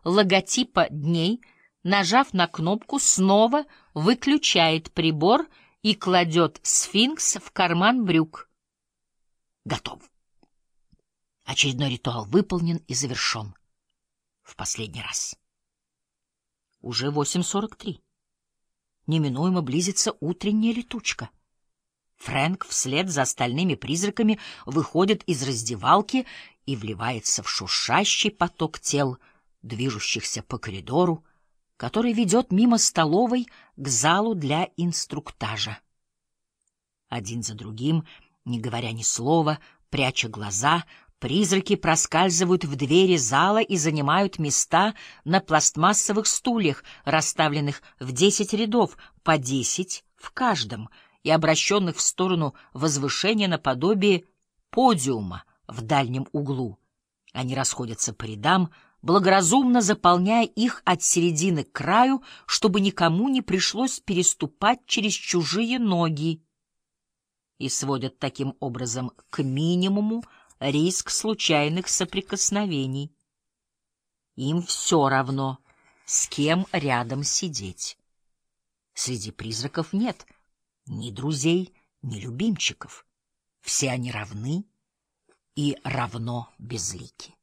логотипа дней, нажав на кнопку, снова выключает прибор и кладет сфинкс в карман брюк. Готов. Очередной ритуал выполнен и завершен. В последний раз. Уже 8:43. Неминуемо близится утренняя летучка. Фрэнк вслед за остальными призраками выходит из раздевалки и вливается в шуршащий поток тел, движущихся по коридору, который ведет мимо столовой к залу для инструктажа. Один за другим, не говоря ни слова, пряча глаза, призраки проскальзывают в двери зала и занимают места на пластмассовых стульях, расставленных в 10 рядов, по 10 в каждом, и обращенных в сторону возвышения наподобие подиума в дальнем углу. Они расходятся по рядам, благоразумно заполняя их от середины к краю, чтобы никому не пришлось переступать через чужие ноги, и сводят таким образом к минимуму риск случайных соприкосновений. Им все равно, с кем рядом сидеть. Среди призраков нет ни друзей, ни любимчиков. Все они равны и равно безлики.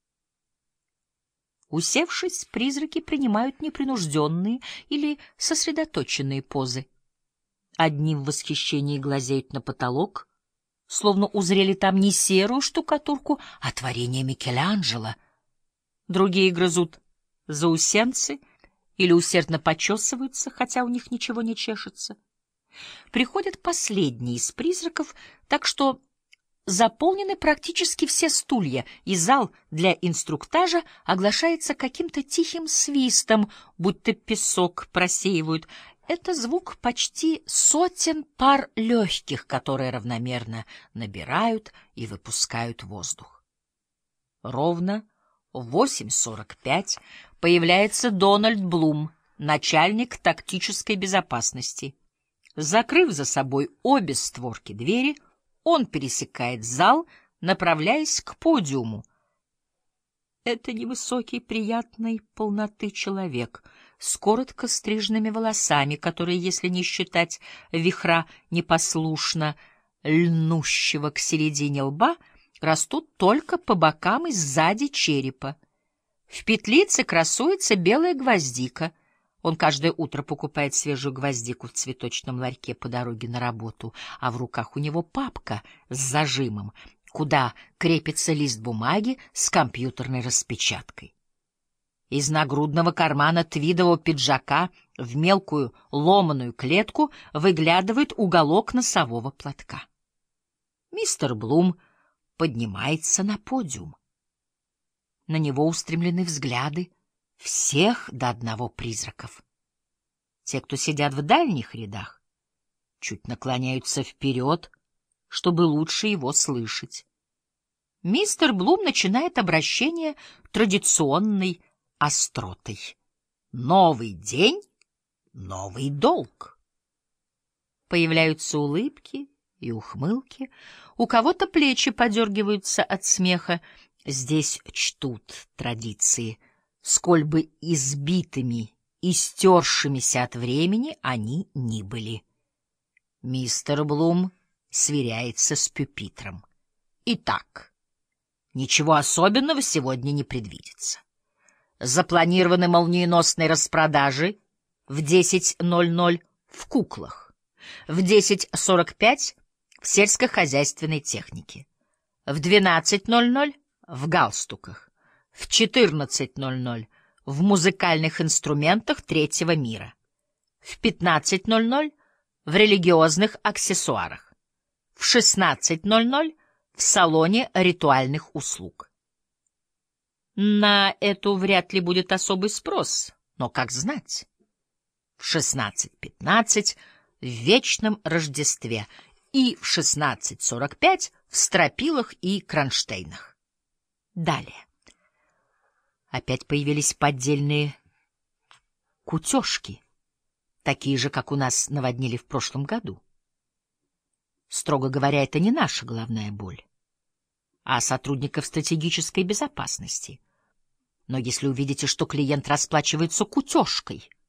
Усевшись, призраки принимают непринужденные или сосредоточенные позы. Одни в восхищении глазеют на потолок, словно узрели там не серую штукатурку, а творение Микеланджело. Другие грызут заусенцы или усердно почесываются, хотя у них ничего не чешется. Приходят последние из призраков, так что заполнены практически все стулья, и зал для инструктажа оглашается каким-то тихим свистом, будто песок просеивают. Это звук почти сотен пар легких, которые равномерно набирают и выпускают воздух. Ровно в 8:45 появляется Дональд Блум, начальник тактической безопасности. Закрыв за собой обе створки двери, он пересекает зал, направляясь к подиуму. Это невысокий, приятной полноты человек с коротко стриженными волосами, которые, если не считать вихра непослушно льнущего к середине лба, растут только по бокам и сзади черепа. В петлице красуется белая гвоздика. Он каждое утро покупает свежую гвоздику в цветочном ларьке по дороге на работу, а в руках у него папка с зажимом, куда крепится лист бумаги с компьютерной распечаткой. Из нагрудного кармана твидового пиджака в мелкую ломаную клетку выглядывает уголок носового платка. Мистер Блум поднимается на подиум. На него устремлены взгляды всех до одного призраков. Те, кто сидят в дальних рядах, чуть наклоняются вперед, чтобы лучше его слышать. Мистер Блум начинает обращение традиционной остротой. Новый день, новый долг. Появляются улыбки и ухмылки. У кого-то плечи подергиваются от смеха. Здесь чтут традиции. Сколь бы избитыми и стершимися от времени они ни были. Мистер Блум сверяется с пюпитром. Итак, ничего особенного сегодня не предвидится. Запланированы молниеносные распродажи в 10:00 в куклах, в 10:45 в сельскохозяйственной технике, в 12:00 в галстуках, в 14:00 в музыкальных инструментах третьего мира, в 15:00 в религиозных аксессуарах, в 16:00 в салоне ритуальных услуг. На эту вряд ли будет особый спрос, но как знать. В 16:15 в вечном Рождестве и в 16:45 в стропилах и кронштейнах. Далее. Опять появились поддельные кутежки, такие же, как у нас наводнили в прошлом году. Строго говоря, это не наша головная боль, а сотрудников стратегической безопасности. Но если увидите, что клиент расплачивается кутежкой,